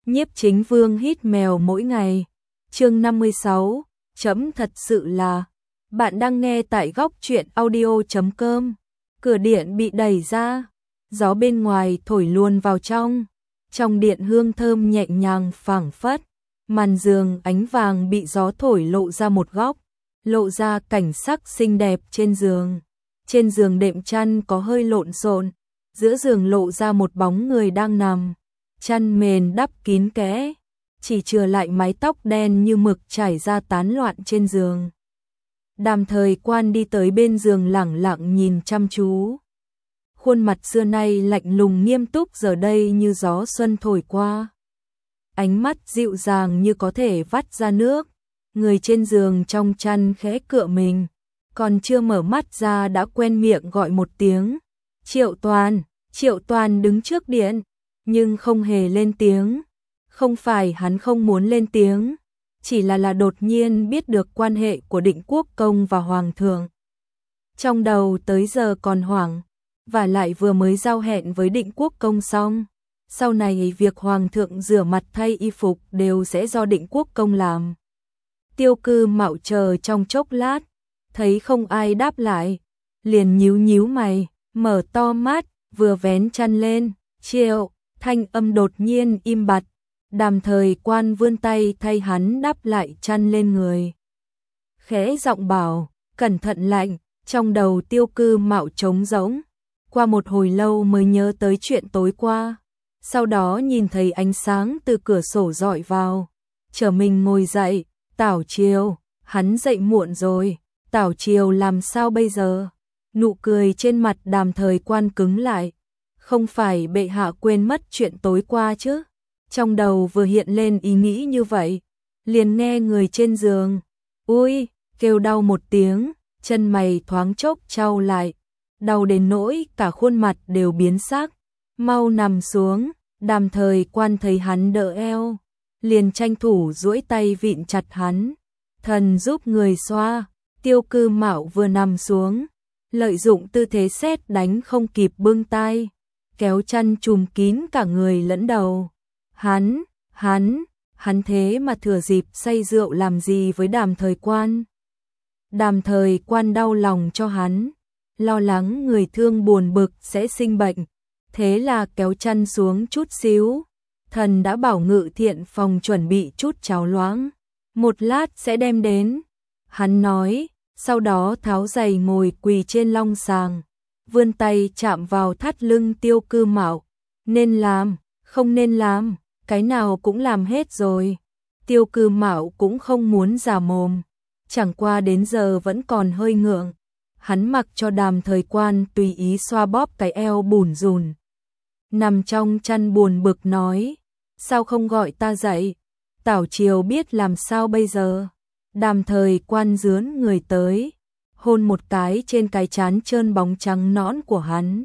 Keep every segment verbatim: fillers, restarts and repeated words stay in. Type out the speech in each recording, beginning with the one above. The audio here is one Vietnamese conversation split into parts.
Nhiếp Chính Vương hít mèo mỗi ngày. Chương năm mươi sáu, chấm thật sự là. Bạn đang nghe tại góc truyện audio chấm com. Cửa điện bị đẩy ra, gió bên ngoài thổi luồn vào trong. Trong điện hương thơm nhẹ nhàng phảng phất, màn giường ánh vàng bị gió thổi lộ ra một góc, lộ ra cảnh sắc xinh đẹp trên giường. Trên giường đệm chăn có hơi lộn xộn, giữa giường lộ ra một bóng người đang nằm, chăn mền đắp kín kẽ, chỉ chừa lại mái tóc đen như mực trải ra tán loạn trên giường. Đàm Thời Quan đi tới bên giường lẳng lặng nhìn chăm chú. Khuôn mặt xưa nay lạnh lùng nghiêm túc giờ đây như gió xuân thổi qua. Ánh mắt dịu dàng như có thể vắt ra nước. Người trên giường trong chăn khẽ cựa mình, còn chưa mở mắt ra đã quen miệng gọi một tiếng. Triệu Toàn, Triệu Toàn đứng trước điện, nhưng không hề lên tiếng. Không phải hắn không muốn lên tiếng, chỉ là là đột nhiên biết được quan hệ của Định Quốc Công và Hoàng thượng. Trong đầu tới giờ còn hoảng, và lại vừa mới giao hẹn với Định Quốc Công xong. Sau này việc Hoàng thượng rửa mặt thay y phục đều sẽ do Định Quốc Công làm. Tiêu Cư Mạo chờ trong chốc lát, thấy không ai đáp lại, liền nhíu nhíu mày, mở to mắt, vừa vén chăn lên. Triệu, thanh âm đột nhiên im bặt. Đàm Thời Quan vươn tay thay hắn đắp lại chăn lên người. Khẽ giọng bảo, cẩn thận lạnh. Trong đầu Tiêu Cư Mạo trống rỗng, qua một hồi lâu mới nhớ tới chuyện tối qua. Sau đó nhìn thấy ánh sáng từ cửa sổ dọi vào, trở mình ngồi dậy. Tảo Triều, hắn dậy muộn rồi. Tảo Triều làm sao bây giờ? Nụ cười trên mặt Đàm Thời Quan cứng lại. Không phải bệ hạ quên mất chuyện tối qua chứ? Trong đầu vừa hiện lên ý nghĩ như vậy, liền nghe người trên giường ui kêu đau một tiếng, chân mày thoáng chốc chau lại, đau đến nỗi cả khuôn mặt đều biến sắc. Mau nằm xuống. Đàm Thời Quan thấy hắn đỡ eo, liền tranh thủ duỗi tay vịn chặt hắn. Thần giúp người xoa. Tiêu Cư Mạo vừa nằm xuống, lợi dụng tư thế sét đánh không kịp bưng tay, kéo chăn trùm kín cả người lẫn đầu. Hắn, hắn, hắn thế mà thừa dịp say rượu làm gì với Đàm Thời Quan. Đàm Thời Quan đau lòng cho hắn, lo lắng người thương buồn bực sẽ sinh bệnh, thế là kéo chăn xuống chút xíu. Thần đã bảo Ngự Thiện phòng chuẩn bị chút cháo loãng, một lát sẽ đem đến. Hắn nói, sau đó tháo giày ngồi quỳ trên long sàng, vươn tay chạm vào thắt lưng Tiêu Cư Mạo. Nên làm, không nên làm, cái nào cũng làm hết rồi. Tiêu Cư Mạo cũng không muốn già mồm, chẳng qua đến giờ vẫn còn hơi ngượng. Hắn mặc cho Đàm Thời Quan tùy ý xoa bóp cái eo bủn rủn. Nằm trong chăn buồn bực nói, sao không gọi ta dậy? Tảo Triều biết làm sao bây giờ? Đàm Thời Quan dướn người tới, hôn một cái trên cái trán trơn bóng trắng nõn của hắn.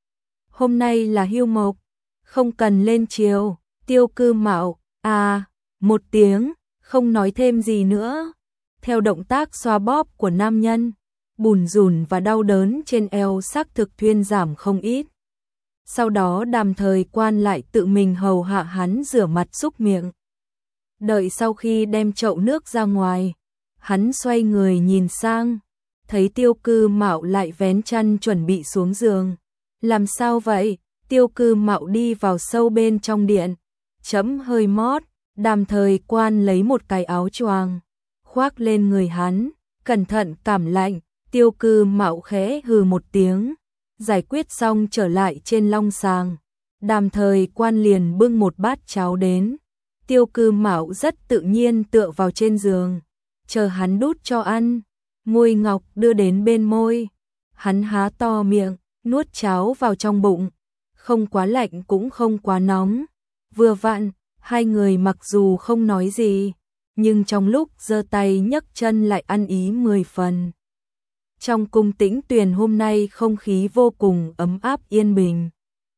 Hôm nay là hưu mộc, không cần lên triều. Tiêu Cư Mạo, à, một tiếng, không nói thêm gì nữa. Theo động tác xoa bóp của nam nhân, bủn rủn và đau đớn trên eo xác thực thuyên giảm không ít. Sau đó Đàm Thời Quan lại tự mình hầu hạ hắn rửa mặt súc miệng. Đợi sau khi đem chậu nước ra ngoài, hắn xoay người nhìn sang, thấy Tiêu Cư Mạo lại vén chăn chuẩn bị xuống giường. Làm sao vậy? Tiêu Cư Mạo đi vào sâu bên trong điện, chấm hơi mót. Đàm Thời Quan lấy một cái áo choàng khoác lên người hắn, cẩn thận cảm lạnh. Tiêu Cư Mạo khẽ hừ một tiếng, giải quyết xong trở lại trên long sàng. Đàm Thời Quan liền bưng một bát cháo đến. Tiêu Cư Mạo rất tự nhiên tựa vào trên giường, chờ hắn đút cho ăn. Môi ngọc đưa đến bên môi, hắn há to miệng, nuốt cháo vào trong bụng. Không quá lạnh cũng không quá nóng, vừa vặn. Hai người mặc dù không nói gì, nhưng trong lúc giơ tay nhấc chân lại ăn ý mười phần. Trong cung Tĩnh Tuyền hôm nay không khí vô cùng ấm áp yên bình.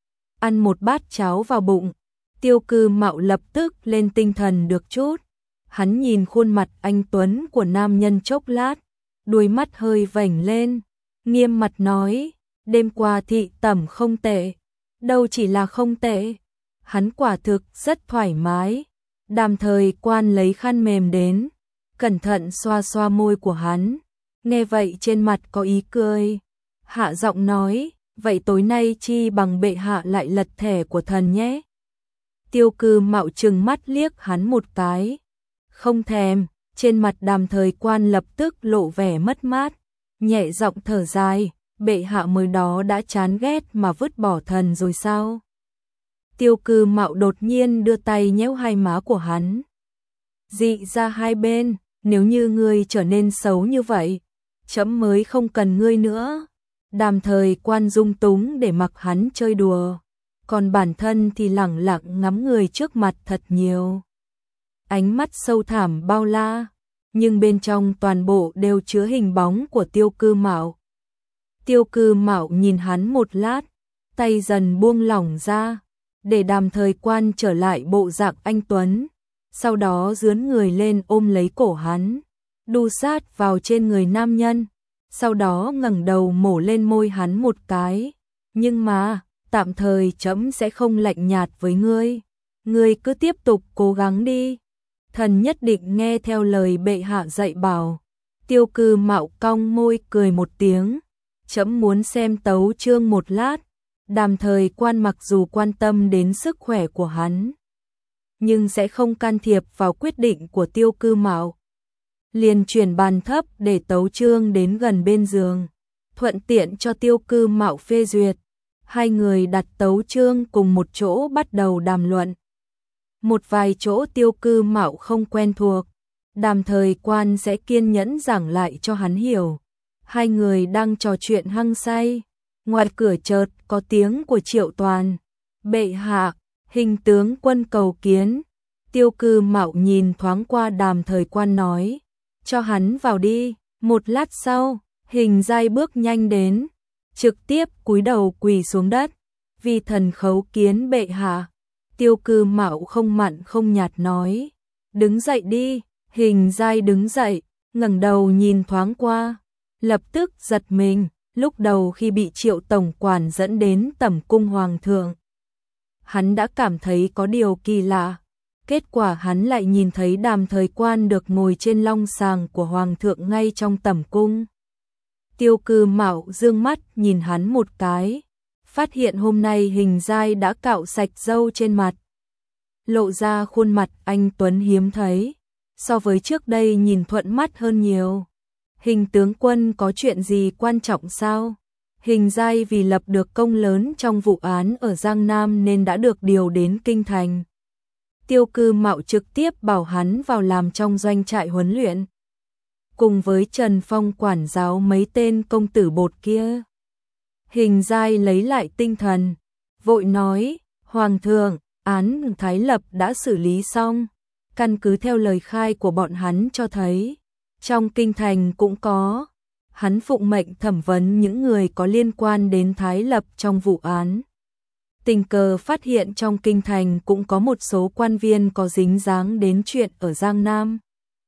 Ăn một bát cháo vào bụng, Tiêu Cư Mạo lập tức lên tinh thần được chút. Hắn nhìn khuôn mặt anh tuấn của nam nhân chốc lát, đuôi mắt hơi vểnh lên, nghiêm mặt nói, đêm qua thị tẩm không tệ. Đâu chỉ là không tệ, hắn quả thực rất thoải mái. Đàm Thời Quan lấy khăn mềm đến, cẩn thận xoa xoa môi của hắn, nghe vậy trên mặt có ý cười, hạ giọng nói, vậy tối nay chi bằng bệ hạ lại lật thẻ của thần nhé. Tiêu Cư Mạo trừng mắt liếc hắn một cái, không thèm. Trên mặt Đàm Thời Quan lập tức lộ vẻ mất mát, nhẹ giọng thở dài, bệ hạ mới đó đã chán ghét mà vứt bỏ thần rồi sao? Tiêu Cư Mạo đột nhiên đưa tay nhéo hai má của hắn, dị ra hai bên, nếu như ngươi trở nên xấu như vậy, chấm mới không cần ngươi nữa. Đàm Thời Quan dung túng để mặc hắn chơi đùa, còn bản thân thì lẳng lặng ngắm người trước mặt thật nhiều. Ánh mắt sâu thẳm bao la, nhưng bên trong toàn bộ đều chứa hình bóng của Tiêu Cư Mạo. Tiêu Cư Mạo nhìn hắn một lát, tay dần buông lỏng ra, để Đàm Thời Quan trở lại bộ dạng anh tuấn, sau đó dướn người lên ôm lấy cổ hắn, đu sát vào trên người nam nhân, sau đó ngẩng đầu mổ lên môi hắn một cái, nhưng mà, tạm thời chấm sẽ không lạnh nhạt với ngươi, ngươi cứ tiếp tục cố gắng đi. Thần nhất định nghe theo lời bệ hạ dạy bảo. Tiêu Cư Mạo cong môi cười một tiếng, chấm muốn xem tấu chương một lát. Đàm Thời Quan mặc dù quan tâm đến sức khỏe của hắn, nhưng sẽ không can thiệp vào quyết định của Tiêu Cư Mạo. Liền chuyển bàn thấp để tấu chương đến gần bên giường, thuận tiện cho Tiêu Cư Mạo phê duyệt. Hai người đặt tấu chương cùng một chỗ bắt đầu đàm luận. Một vài chỗ Tiêu Cư Mạo không quen thuộc, Đàm Thời Quan sẽ kiên nhẫn giảng lại cho hắn hiểu. Hai người đang trò chuyện hăng say, ngoài cửa chợt có tiếng của Triệu Toàn. Bệ hạ, Hình tướng quân cầu kiến. Tiêu Cư Mạo nhìn thoáng qua Đàm Thời Quan nói, cho hắn vào đi. Một lát sau, Hình Giai bước nhanh đến, trực tiếp cúi đầu quỳ xuống đất, vì thần khấu kiến bệ hạ. Tiêu Cư Mạo không mặn không nhạt nói, đứng dậy đi. Hình Giai đứng dậy, ngẩng đầu nhìn thoáng qua, lập tức giật mình. Lúc đầu khi bị Triệu tổng quản dẫn đến tẩm cung hoàng thượng, hắn đã cảm thấy có điều kỳ lạ. Kết quả hắn lại nhìn thấy Đàm Thời Quan được ngồi trên long sàng của hoàng thượng ngay trong tẩm cung. Tiêu Cư Mạo dương mắt nhìn hắn một cái, phát hiện hôm nay Hình Giai đã cạo sạch râu trên mặt, lộ ra khuôn mặt anh tuấn hiếm thấy, so với trước đây nhìn thuận mắt hơn nhiều. Hình tướng quân có chuyện gì quan trọng sao? Hình Giai vì lập được công lớn trong vụ án ở Giang Nam nên đã được điều đến Kinh Thành. Tiêu Cư Mạo trực tiếp bảo hắn vào làm trong doanh trại huấn luyện, cùng với Trần Phong quản giáo mấy tên công tử bột kia. Hình Giai lấy lại tinh thần, vội nói, Hoàng thượng, án Thái Lập đã xử lý xong, căn cứ theo lời khai của bọn hắn cho thấy, trong kinh thành cũng có, hắn phụng mệnh thẩm vấn những người có liên quan đến Thái Lập trong vụ án. Tình cờ phát hiện trong kinh thành cũng có một số quan viên có dính dáng đến chuyện ở Giang Nam.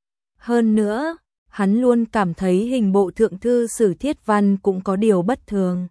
Hơn nữa, hắn luôn cảm thấy hình bộ thượng thư Sử Thiết Văn cũng có điều bất thường.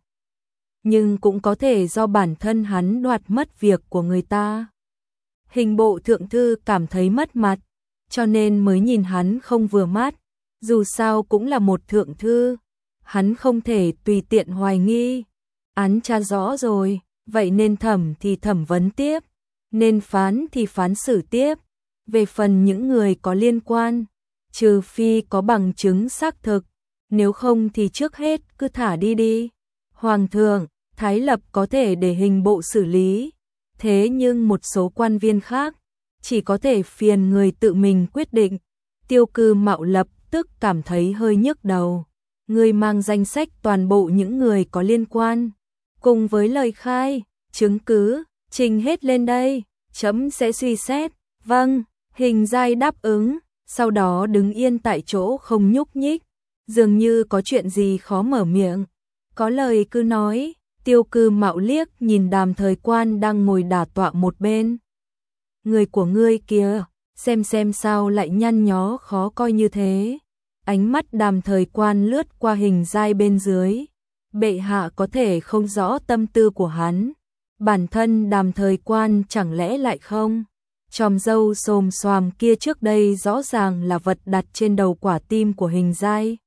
Nhưng cũng có thể do bản thân hắn đoạt mất việc của người ta. Hình bộ thượng thư cảm thấy mất mặt, cho nên mới nhìn hắn không vừa mắt. Dù sao cũng là một thượng thư, hắn không thể tùy tiện hoài nghi. Án tra rõ rồi, vậy nên thẩm thì thẩm vấn tiếp, nên phán thì phán xử tiếp. Về phần những người có liên quan, trừ phi có bằng chứng xác thực, nếu không thì trước hết cứ thả đi đi. Hoàng thượng, Thái Lập có thể để hình bộ xử lý, thế nhưng một số quan viên khác chỉ có thể phiền người tự mình quyết định. Tiêu Cư Mạo lập tức cảm thấy hơi nhức đầu. Người mang danh sách toàn bộ những người có liên quan, cùng với lời khai, chứng cứ, trình hết lên đây, chấm sẽ suy xét. Vâng, Hình Giai đáp ứng, sau đó đứng yên tại chỗ không nhúc nhích, dường như có chuyện gì khó mở miệng. Có lời cứ nói. Tiêu Cư Mạo liếc nhìn Đàm Thời Quan đang ngồi đả tọa một bên. Người của ngươi kìa, xem xem sao lại nhăn nhó khó coi như thế. Ánh mắt Đàm Thời Quan lướt qua Hình Giai bên dưới. Bệ hạ có thể không rõ tâm tư của hắn, bản thân Đàm Thời Quan chẳng lẽ lại không? Chòm râu xồm xoàm kia trước đây rõ ràng là vật đặt trên đầu quả tim của Hình Giai.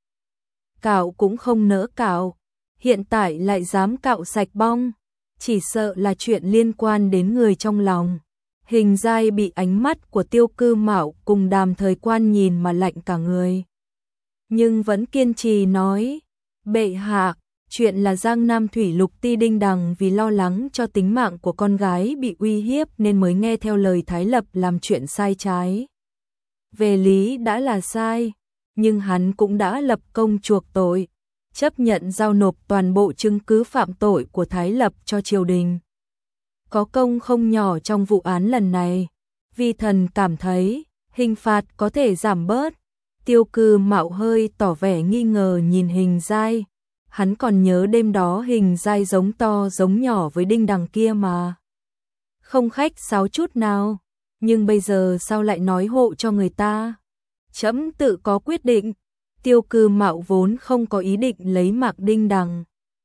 Cạo cũng không nỡ cạo, hiện tại lại dám cạo sạch bong, chỉ sợ là chuyện liên quan đến người trong lòng. Hình Giai bị ánh mắt của Tiêu Cư Mạo cùng Đàm Thời Quan nhìn mà lạnh cả người. Nhưng vẫn kiên trì nói, bệ hạ, chuyện là Giang Nam Thủy Lục Ti Đinh Đằng vì lo lắng cho tính mạng của con gái bị uy hiếp nên mới nghe theo lời Thái Lập làm chuyện sai trái. Về lý đã là sai, nhưng hắn cũng đã lập công chuộc tội, chấp nhận giao nộp toàn bộ chứng cứ phạm tội của Thái Lập cho triều đình. Có công không nhỏ trong vụ án lần này, vi thần cảm thấy hình phạt có thể giảm bớt. Tiêu Cư Mạo hơi tỏ vẻ nghi ngờ nhìn Hình Giai, hắn còn nhớ đêm đó Hình Giai giống to giống nhỏ với Đinh Đằng kia mà. Không khách sáo chút nào, nhưng bây giờ sao lại nói hộ cho người ta? Trẫm tự có quyết định. Tiêu Cư Mạo vốn không có ý định lấy mạng Đinh Đằng.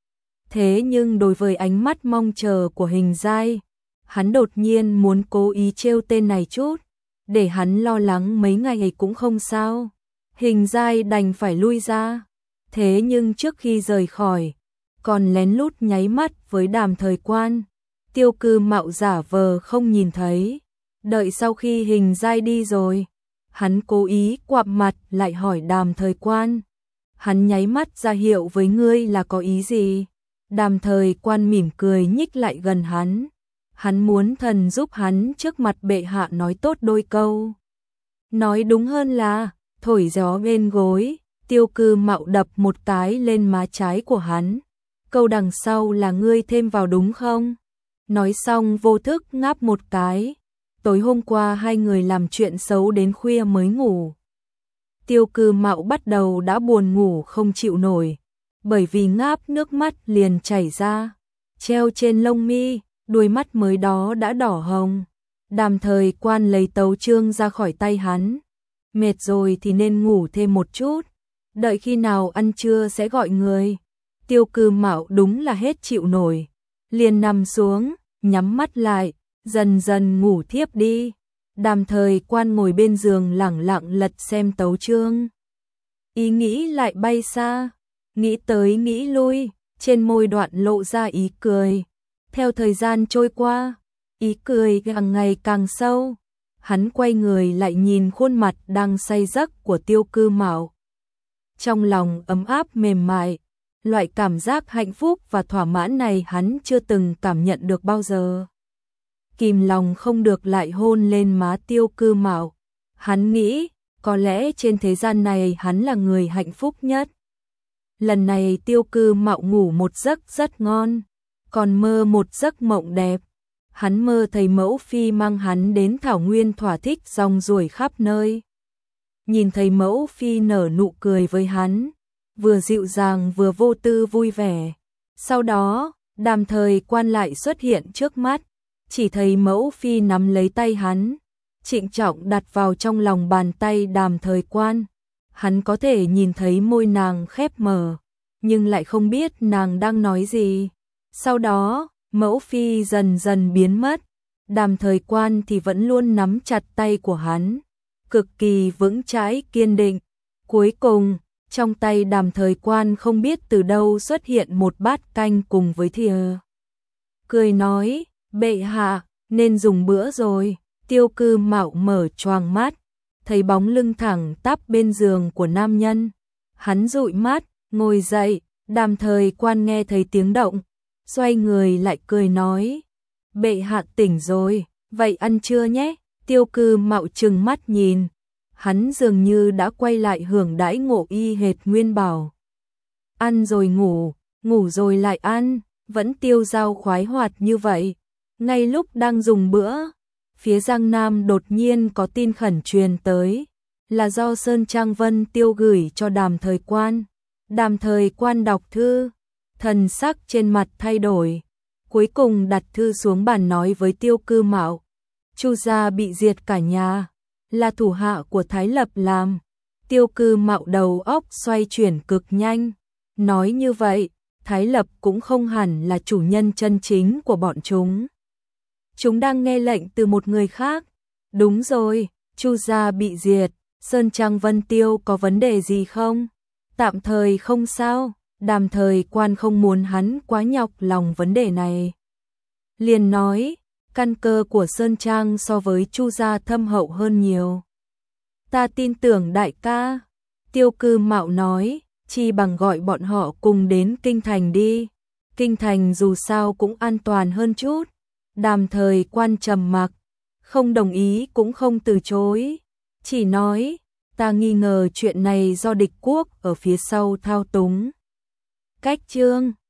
Thế nhưng đối với ánh mắt mong chờ của Hình Giai, hắn đột nhiên muốn cố ý trêu tên này chút, để hắn lo lắng mấy ngày ấy cũng không sao. Hình Giai đành phải lui ra, thế nhưng trước khi rời khỏi, còn lén lút nháy mắt với Đàm Thời Quan. Tiêu Cư Mạo giả vờ không nhìn thấy, đợi sau khi Hình Giai đi rồi, hắn cố ý quặp mặt lại hỏi Đàm Thời Quan. Hắn nháy mắt ra hiệu với ngươi là có ý gì? Đàm Thời Quan mỉm cười nhích lại gần hắn. Hắn muốn thần giúp hắn trước mặt bệ hạ nói tốt đôi câu. Nói đúng hơn là thổi gió bên gối. Tiêu Cư Mạo đập một cái lên má trái của hắn. Câu đằng sau là ngươi thêm vào đúng không? Nói xong vô thức ngáp một cái. Tối hôm qua hai người làm chuyện xấu đến khuya mới ngủ. Tiêu Cư Mạo bắt đầu đã buồn ngủ không chịu nổi, bởi vì ngáp nước mắt liền chảy ra, treo trên lông mi, đuôi mắt mới đó đã đỏ hồng. Đàm Thời Quan lấy tấu chương ra khỏi tay hắn. Mệt rồi thì nên ngủ thêm một chút, đợi khi nào ăn trưa sẽ gọi người. Tiêu Cư Mạo đúng là hết chịu nổi, liền nằm xuống, nhắm mắt lại, dần dần ngủ thiếp đi. Đàm Thời Quan ngồi bên giường lẳng lặng lật xem tấu chương. Ý nghĩ lại bay xa, nghĩ tới nghĩ lui, trên môi đoạn lộ ra ý cười. Theo thời gian trôi qua, ý cười càng ngày càng sâu. Hắn quay người lại nhìn khuôn mặt đang say giấc của Tiêu Cư Mạo. Trong lòng ấm áp mềm mại, loại cảm giác hạnh phúc và thỏa mãn này hắn chưa từng cảm nhận được bao giờ. Kìm lòng không được lại hôn lên má Tiêu Cư Mạo. Hắn nghĩ, có lẽ trên thế gian này hắn là người hạnh phúc nhất. Lần này Tiêu Cư Mạo ngủ một giấc rất ngon, còn mơ một giấc mộng đẹp. Hắn mơ thấy mẫu phi mang hắn đến thảo nguyên thỏa thích rong ruổi khắp nơi. Nhìn thấy mẫu phi nở nụ cười với hắn, vừa dịu dàng vừa vô tư vui vẻ. Sau đó, Đàm Thời Quan lại xuất hiện trước mắt, chỉ thấy mẫu phi nắm lấy tay hắn, trịnh trọng đặt vào trong lòng bàn tay Đàm Thời Quan. Hắn có thể nhìn thấy môi nàng khép mở, nhưng lại không biết nàng đang nói gì. Sau đó, mẫu phi dần dần biến mất, Đàm Thời Quan thì vẫn luôn nắm chặt tay của hắn, cực kỳ vững chãi kiên định. Cuối cùng, trong tay Đàm Thời Quan không biết từ đâu xuất hiện một bát canh cùng với thìa. Cười nói, bệ hạ, nên dùng bữa rồi. Tiêu Cư Mạo mở choàng mắt, thấy bóng lưng thẳng tắp bên giường của nam nhân. Hắn dụi mắt, ngồi dậy. Đàm Thời Quan nghe thấy tiếng động, xoay người lại cười nói, bệ hạ tỉnh rồi, vậy ăn trưa nhé. Tiêu Cư Mạo trừng mắt nhìn, hắn dường như đã quay lại hưởng đãi ngộ y hệt nguyên bảo. Ăn rồi ngủ, ngủ rồi lại ăn, vẫn tiêu dao khoái hoạt như vậy. Ngay lúc đang dùng bữa, phía Giang Nam đột nhiên có tin khẩn truyền tới, là do Sơn Trang Vân Tiêu gửi cho Đàm Thời Quan. Đàm Thời Quan đọc thư, thần sắc trên mặt thay đổi, cuối cùng đặt thư xuống bàn nói với Tiêu Cư Mạo, Chu gia bị diệt cả nhà, là thủ hạ của Thái Lập làm. Tiêu Cư Mạo đầu óc xoay chuyển cực nhanh, nói như vậy, Thái Lập cũng không hẳn là chủ nhân chân chính của bọn chúng. Chúng đang nghe lệnh từ một người khác. Đúng rồi, Chu gia bị diệt, Sơn Trang Vân Tiêu có vấn đề gì không? Tạm thời không sao, Đàm Thời Quan không muốn hắn quá nhọc lòng vấn đề này. Liền nói, căn cơ của Sơn Trang so với Chu gia thâm hậu hơn nhiều. Ta tin tưởng đại ca. Tiêu Cư Mạo nói, chi bằng gọi bọn họ cùng đến Kinh Thành đi. Kinh Thành dù sao cũng an toàn hơn chút. Đàm Thời Quan trầm mặc, không đồng ý cũng không từ chối. Chỉ nói, ta nghi ngờ chuyện này do địch quốc ở phía sau thao túng. Cách chương